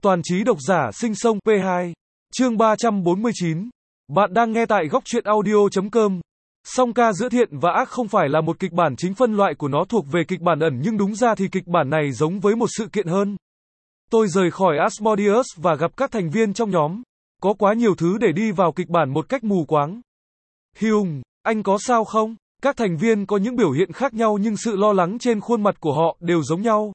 Toàn trí độc giả sinh sông P2. Chương 349. Bạn đang nghe tại góc truyện audio.com. Song ca giữa thiện và ác không phải là một kịch bản chính, phân loại của nó thuộc về kịch bản ẩn, nhưng đúng ra thì kịch bản này giống với một sự kiện hơn. Tôi rời khỏi Asmodeus và gặp các thành viên trong nhóm. Có quá nhiều thứ để đi vào kịch bản một cách mù quáng. Hyung, anh có sao không? Các thành viên có những biểu hiện khác nhau nhưng sự lo lắng trên khuôn mặt của họ đều giống nhau.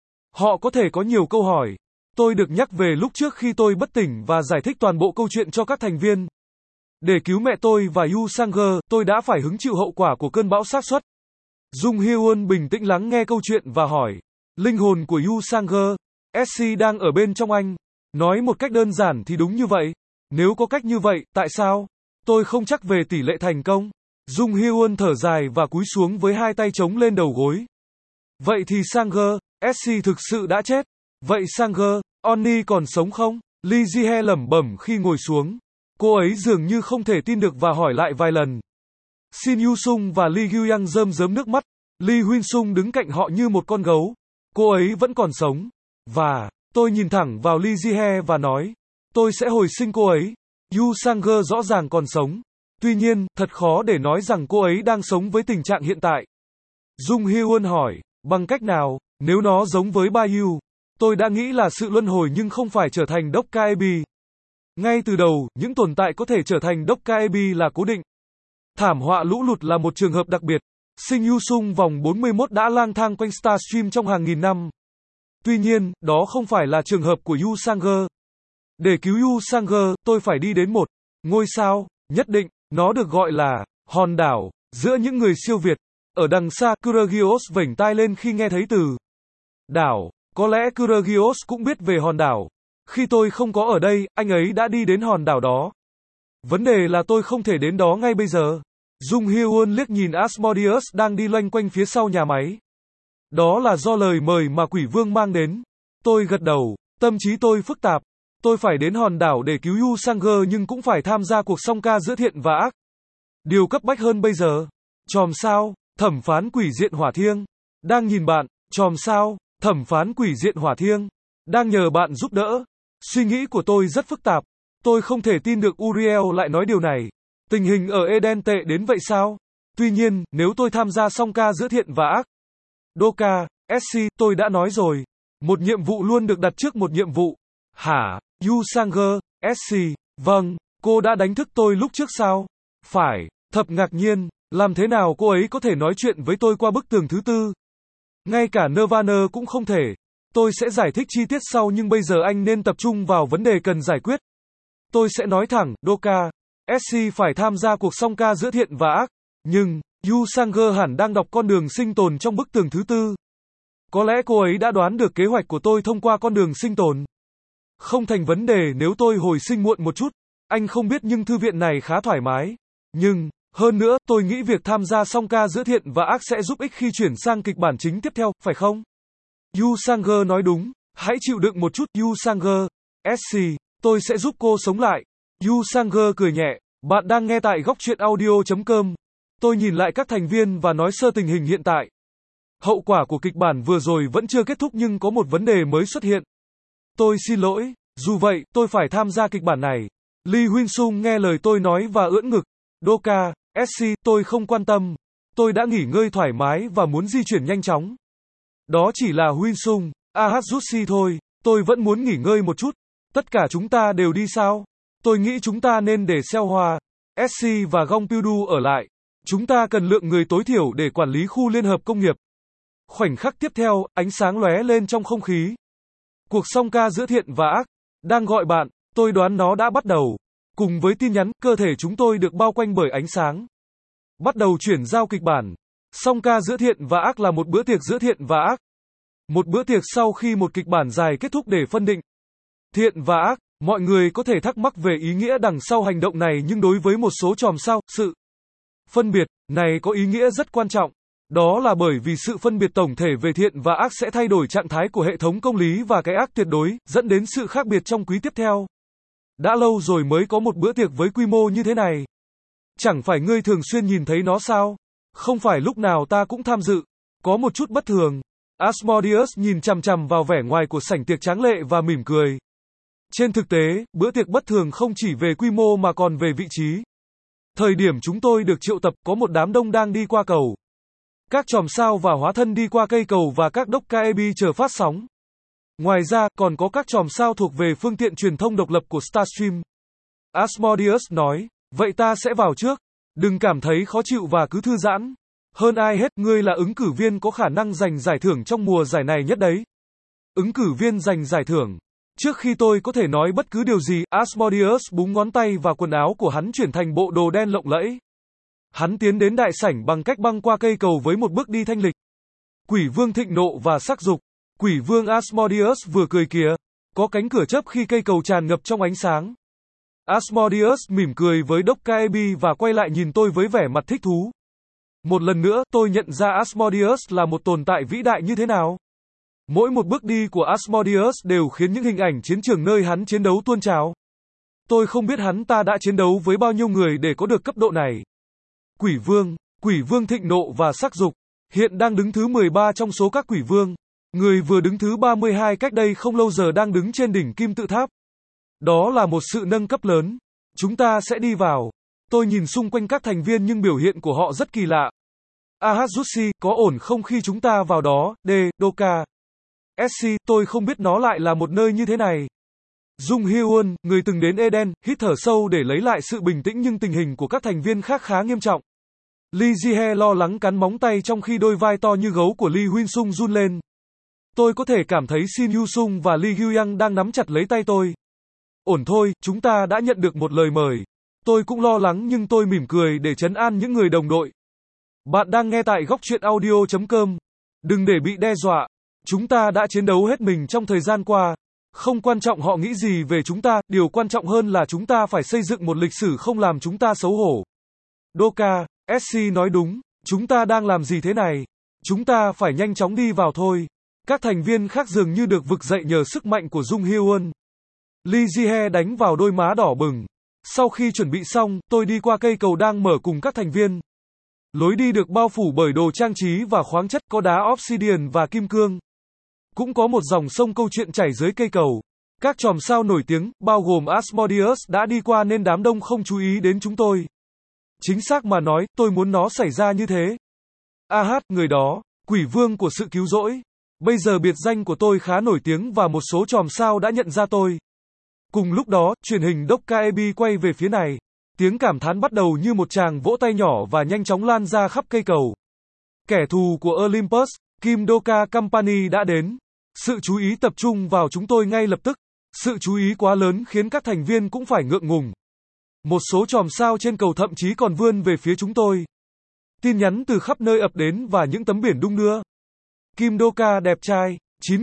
Họ có thể có nhiều câu hỏi. Tôi được nhắc về lúc trước khi tôi bất tỉnh và giải thích toàn bộ câu chuyện cho các thành viên. Để cứu mẹ tôi và Yu Sang-ge, tôi đã phải hứng chịu hậu quả của cơn bão xác suất. Jung Hyun bình tĩnh lắng nghe câu chuyện và hỏi. Linh hồn của Yu Sang-ge, SC đang ở bên trong anh. Nói một cách đơn giản thì đúng như vậy. Nếu có cách như vậy, tại sao? Tôi không chắc về tỷ lệ thành công. Jung Hyun thở dài và cúi xuống với hai tay chống lên đầu gối. Vậy thì Sang-ge, SC thực sự đã chết. Vậy Sang-ge, Onni còn sống không? Lee Ji-hye lẩm bẩm khi ngồi xuống. Cô ấy dường như không thể tin được và hỏi lại vài lần. Shin Yu-sung và Lee Gyu-yang rơm rớm nước mắt. Lee Huynh-sung đứng cạnh họ như một con gấu. Cô ấy vẫn còn sống. Và, tôi nhìn thẳng vào Lee Ji-hye và nói, tôi sẽ hồi sinh cô ấy. Yu Sang-ge rõ ràng còn sống. Tuy nhiên, thật khó để nói rằng cô ấy đang sống với tình trạng hiện tại. Jung Hyun hỏi, bằng cách nào, nếu nó giống với Ba Yu? Tôi đã nghĩ là sự luân hồi nhưng không phải trở thành Dokkaebi. Ngay từ đầu, những tồn tại có thể trở thành Dokkaebi là cố định. Thảm họa lũ lụt là một trường hợp đặc biệt. Shin Yu-sung vòng 41 đã lang thang quanh Starstream trong hàng nghìn năm. Tuy nhiên, đó không phải là trường hợp của Yu Sang-ge. Để cứu Yu Sang-ge, tôi phải đi đến một ngôi sao, nhất định, nó được gọi là hòn đảo, giữa những người siêu việt. Ở đằng xa, Kuragios vểnh tai lên khi nghe thấy từ đảo. Có lẽ Kuragios cũng biết về hòn đảo. Khi tôi không có ở đây, anh ấy đã đi đến hòn đảo đó. Vấn đề là tôi không thể đến đó ngay bây giờ. Jung Hyun liếc nhìn Asmodeus đang đi loanh quanh phía sau nhà máy. Đó là do lời mời mà quỷ vương mang đến. Tôi gật đầu, tâm trí tôi phức tạp. Tôi phải đến hòn đảo để cứu Yu Sang-ge nhưng cũng phải tham gia cuộc song ca giữa thiện và ác. Điều cấp bách hơn bây giờ. Chòm sao, thẩm phán quỷ diện hỏa thiêng. Đang nhìn bạn, chòm sao, thẩm phán quỷ diện hỏa thiêng. Đang nhờ bạn giúp đỡ. Suy nghĩ của tôi rất phức tạp. Tôi không thể tin được Uriel lại nói điều này. Tình hình ở Eden tệ đến vậy sao? Tuy nhiên, nếu tôi tham gia song ca giữa thiện và ác. Doka, SC, tôi đã nói rồi. Một nhiệm vụ luôn được đặt trước một nhiệm vụ. Hả? Yu Sang-ge, SC, vâng, cô đã đánh thức tôi lúc trước sao? Phải, thật ngạc nhiên, làm thế nào cô ấy có thể nói chuyện với tôi qua bức tường thứ tư? Ngay cả Nirvana cũng không thể. Tôi sẽ giải thích chi tiết sau nhưng bây giờ anh nên tập trung vào vấn đề cần giải quyết. Tôi sẽ nói thẳng, Doka, SC phải tham gia cuộc song ca giữa thiện và ác. Nhưng, Yu Sang-ge hẳn đang đọc con đường sinh tồn trong bức tường thứ tư. Có lẽ cô ấy đã đoán được kế hoạch của tôi thông qua con đường sinh tồn. Không thành vấn đề nếu tôi hồi sinh muộn một chút. Anh không biết nhưng thư viện này khá thoải mái. Nhưng, hơn nữa, tôi nghĩ việc tham gia song ca giữa thiện và ác sẽ giúp ích khi chuyển sang kịch bản chính tiếp theo, phải không? Yu Sang-ge nói đúng. Hãy chịu đựng một chút, Yu Sang-ge. SC, tôi sẽ giúp cô sống lại. Yu Sang-ge cười nhẹ. Bạn đang nghe tại góc truyện audio.com. Tôi nhìn lại các thành viên và nói sơ tình hình hiện tại. Hậu quả của kịch bản vừa rồi vẫn chưa kết thúc nhưng có một vấn đề mới xuất hiện. Tôi xin lỗi, dù vậy, tôi phải tham gia kịch bản này. Lee Huynh-sung nghe lời tôi nói và ưỡn ngực. Doka, SC, tôi không quan tâm. Tôi đã nghỉ ngơi thoải mái và muốn di chuyển nhanh chóng. Đó chỉ là Huynh-sung, Ahasushi thôi, tôi vẫn muốn nghỉ ngơi một chút. Tất cả chúng ta đều đi sao? Tôi nghĩ chúng ta nên để Seo Hoa, SC và Gong Pyu-du ở lại. Chúng ta cần lượng người tối thiểu để quản lý khu liên hợp công nghiệp. Khoảnh khắc tiếp theo, ánh sáng lóe lên trong không khí. Cuộc song ca giữa thiện và ác đang gọi bạn, tôi đoán nó đã bắt đầu. Cùng với tin nhắn, cơ thể chúng tôi được bao quanh bởi ánh sáng. Bắt đầu chuyển giao kịch bản. Song ca giữa thiện và ác là một bữa tiệc giữa thiện và ác. Một bữa tiệc sau khi một kịch bản dài kết thúc để phân định thiện và ác. Mọi người có thể thắc mắc về ý nghĩa đằng sau hành động này nhưng đối với một số chòm sao, sự phân biệt này có ý nghĩa rất quan trọng. Đó là bởi vì sự phân biệt tổng thể về thiện và ác sẽ thay đổi trạng thái của hệ thống công lý và cái ác tuyệt đối, dẫn đến sự khác biệt trong quý tiếp theo. Đã lâu rồi mới có một bữa tiệc với quy mô như thế này. Chẳng phải ngươi thường xuyên nhìn thấy nó sao? Không phải lúc nào ta cũng tham dự. Có một chút bất thường. Asmodeus nhìn chằm chằm vào vẻ ngoài của sảnh tiệc tráng lệ và mỉm cười. Trên thực tế, bữa tiệc bất thường không chỉ về quy mô mà còn về vị trí. Thời điểm chúng tôi được triệu tập, có một đám đông đang đi qua cầu. Các chòm sao và hóa thân đi qua cây cầu và các đốc KEB chờ phát sóng. Ngoài ra, còn có các chòm sao thuộc về phương tiện truyền thông độc lập của Starstream. Asmodeus nói, vậy ta sẽ vào trước. Đừng cảm thấy khó chịu và cứ thư giãn. Hơn ai hết, ngươi là ứng cử viên có khả năng giành giải thưởng trong mùa giải này nhất đấy. Ứng cử viên giành giải thưởng. Trước khi tôi có thể nói bất cứ điều gì, Asmodeus búng ngón tay và quần áo của hắn chuyển thành bộ đồ đen lộng lẫy. Hắn tiến đến đại sảnh bằng cách băng qua cây cầu với một bước đi thanh lịch. Quỷ vương thịnh nộ và sắc dục. Quỷ vương Asmodeus vừa cười kìa. Có cánh cửa chớp khi cây cầu tràn ngập trong ánh sáng. Asmodeus mỉm cười với đốc KEB và quay lại nhìn tôi với vẻ mặt thích thú. Một lần nữa, tôi nhận ra Asmodeus là một tồn tại vĩ đại như thế nào. Mỗi một bước đi của Asmodeus đều khiến những hình ảnh chiến trường nơi hắn chiến đấu tuôn trào. Tôi không biết hắn ta đã chiến đấu với bao nhiêu người để có được cấp độ này. Quỷ vương thịnh nộ và sắc dục, hiện đang đứng thứ 13 trong số các quỷ vương. Người vừa đứng thứ 32 cách đây không lâu giờ đang đứng trên đỉnh kim tự tháp. Đó là một sự nâng cấp lớn. Chúng ta sẽ đi vào. Tôi nhìn xung quanh các thành viên nhưng biểu hiện của họ rất kỳ lạ. Ahazutsi, có ổn không khi chúng ta vào đó? Doka. SC, tôi không biết nó lại là một nơi như thế này. Jung Hyun, người từng đến Eden, hít thở sâu để lấy lại sự bình tĩnh nhưng tình hình của các thành viên khác khá nghiêm trọng. Lee Ji-hye lo lắng cắn móng tay trong khi đôi vai to như gấu của Lee Huynh-sung run lên. Tôi có thể cảm thấy Shin Yu-sung và Lee Gyu-yang đang nắm chặt lấy tay tôi. Ổn thôi, chúng ta đã nhận được một lời mời. Tôi cũng lo lắng nhưng tôi mỉm cười để trấn an những người đồng đội. Bạn đang nghe tại góc truyện audio.com. Đừng để bị đe dọa. Chúng ta đã chiến đấu hết mình trong thời gian qua. Không quan trọng họ nghĩ gì về chúng ta, điều quan trọng hơn là chúng ta phải xây dựng một lịch sử không làm chúng ta xấu hổ. Doka, SC nói đúng, chúng ta đang làm gì thế này? Chúng ta phải nhanh chóng đi vào thôi. Các thành viên khác dường như được vực dậy nhờ sức mạnh của Jung Hyun. Lee Ji-hye đánh vào đôi má đỏ bừng. Sau khi chuẩn bị xong, tôi đi qua cây cầu đang mở cùng các thành viên. Lối đi được bao phủ bởi đồ trang trí và khoáng chất, có đá obsidian và kim cương. Cũng có một dòng sông câu chuyện chảy dưới cây cầu. Các chòm sao nổi tiếng, bao gồm Asmodeus đã đi qua nên đám đông không chú ý đến chúng tôi. Chính xác mà nói, tôi muốn nó xảy ra như thế. Người đó, quỷ vương của sự cứu rỗi. Bây giờ biệt danh của tôi khá nổi tiếng và một số chòm sao đã nhận ra tôi. Cùng lúc đó, truyền hình Doc KEB quay về phía này. Tiếng cảm thán bắt đầu như một tràng vỗ tay nhỏ và nhanh chóng lan ra khắp cây cầu. Kẻ thù của Olympus, Kim Doka Company đã đến. Sự chú ý tập trung vào chúng tôi ngay lập tức. Sự chú ý quá lớn khiến các thành viên cũng phải ngượng ngùng. Một số chòm sao trên cầu thậm chí còn vươn về phía chúng tôi. Tin nhắn từ khắp nơi ập đến và những tấm biển đung đưa. Kim Doka đẹp trai,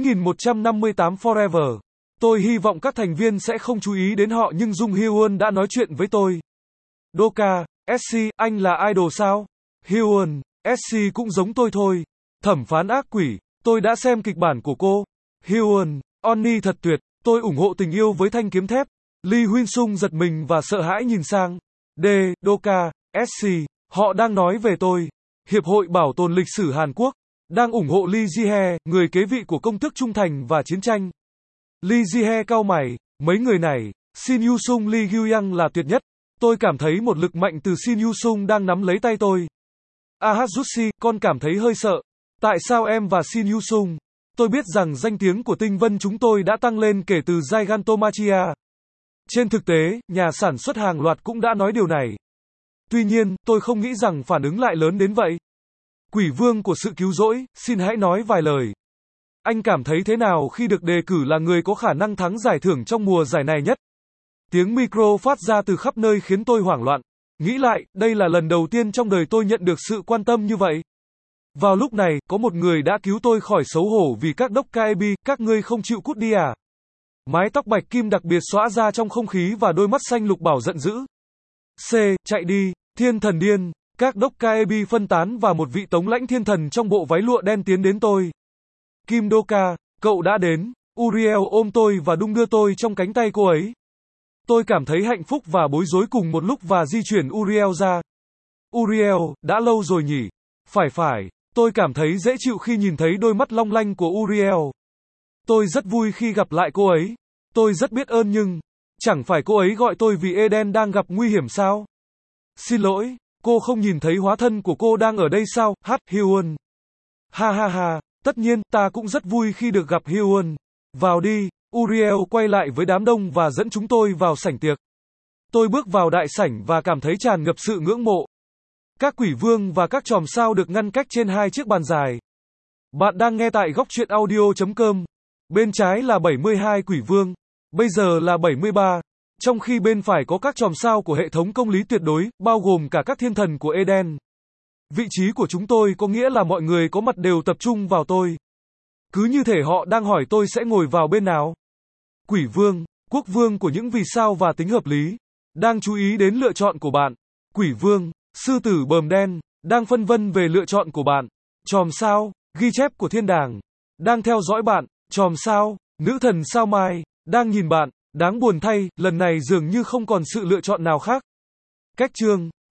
9158 Forever. Tôi hy vọng các thành viên sẽ không chú ý đến họ nhưng Jung Hyun đã nói chuyện với tôi. Doka, SC, anh là idol sao? Hyun, SC cũng giống tôi thôi. Thẩm phán ác quỷ, tôi đã xem kịch bản của cô. Hyun, Onni thật tuyệt, tôi ủng hộ tình yêu với thanh kiếm thép. Lee Huynh-sung giật mình và sợ hãi nhìn sang. Doka, SC, họ đang nói về tôi. Hiệp hội Bảo tồn lịch sử Hàn Quốc đang ủng hộ Lee Ji-hye, người kế vị của công tước trung thành và chiến tranh. Lee Ji-hye cau mày, mấy người này, Shin Yu-sung Lee Gyu-yang là tuyệt nhất. Tôi cảm thấy một lực mạnh từ Shin Yu-sung đang nắm lấy tay tôi. Ahazutsi, con cảm thấy hơi sợ. Tại sao em và Shin Yu-sung? Tôi biết rằng danh tiếng của tinh vân chúng tôi đã tăng lên kể từ Gigantomachia. Trên thực tế, nhà sản xuất hàng loạt cũng đã nói điều này. Tuy nhiên, tôi không nghĩ rằng phản ứng lại lớn đến vậy. Quỷ vương của sự cứu rỗi, xin hãy nói vài lời. Anh cảm thấy thế nào khi được đề cử là người có khả năng thắng giải thưởng trong mùa giải này nhất? Tiếng micro phát ra từ khắp nơi khiến tôi hoảng loạn. Nghĩ lại, đây là lần đầu tiên trong đời tôi nhận được sự quan tâm như vậy. Vào lúc này, có một người đã cứu tôi khỏi xấu hổ vì các Doc KEB, các ngươi không chịu cút đi à? Mái tóc bạch kim đặc biệt xõa ra trong không khí và đôi mắt xanh lục bảo giận dữ. Chạy đi, thiên thần điên. Các Doc KEB phân tán và một vị tống lãnh thiên thần trong bộ váy lụa đen tiến đến tôi. Kim Doka, cậu đã đến. Uriel ôm tôi và đung đưa tôi trong cánh tay cô ấy. Tôi cảm thấy hạnh phúc và bối rối cùng một lúc và di chuyển Uriel ra. Uriel, đã lâu rồi nhỉ? Phải, tôi cảm thấy dễ chịu khi nhìn thấy đôi mắt long lanh của Uriel. Tôi rất vui khi gặp lại cô ấy. Tôi rất biết ơn nhưng, chẳng phải cô ấy gọi tôi vì Eden đang gặp nguy hiểm sao? Xin lỗi, cô không nhìn thấy hóa thân của cô đang ở đây sao? Hyun. Ha ha ha, tất nhiên, ta cũng rất vui khi được gặp Hyun. Vào đi, Uriel quay lại với đám đông và dẫn chúng tôi vào sảnh tiệc. Tôi bước vào đại sảnh và cảm thấy tràn ngập sự ngưỡng mộ. Các quỷ vương và các chòm sao được ngăn cách trên hai chiếc bàn dài. Bạn đang nghe tại góc truyện audio.com. Bên trái là 72 quỷ vương, bây giờ là 73, trong khi bên phải có các chòm sao của hệ thống công lý tuyệt đối, bao gồm cả các thiên thần của Eden. Vị trí của chúng tôi có nghĩa là mọi người có mặt đều tập trung vào tôi. Cứ như thể họ đang hỏi tôi sẽ ngồi vào bên nào. Quỷ vương, quốc vương của những vì sao và tính hợp lý, đang chú ý đến lựa chọn của bạn. Quỷ vương, sư tử bờm đen, đang phân vân về lựa chọn của bạn. Chòm sao, ghi chép của thiên đàng, đang theo dõi bạn. Chòm sao, nữ thần sao mai, đang nhìn bạn. Đáng buồn thay, lần này dường như không còn sự lựa chọn nào khác. Cách chương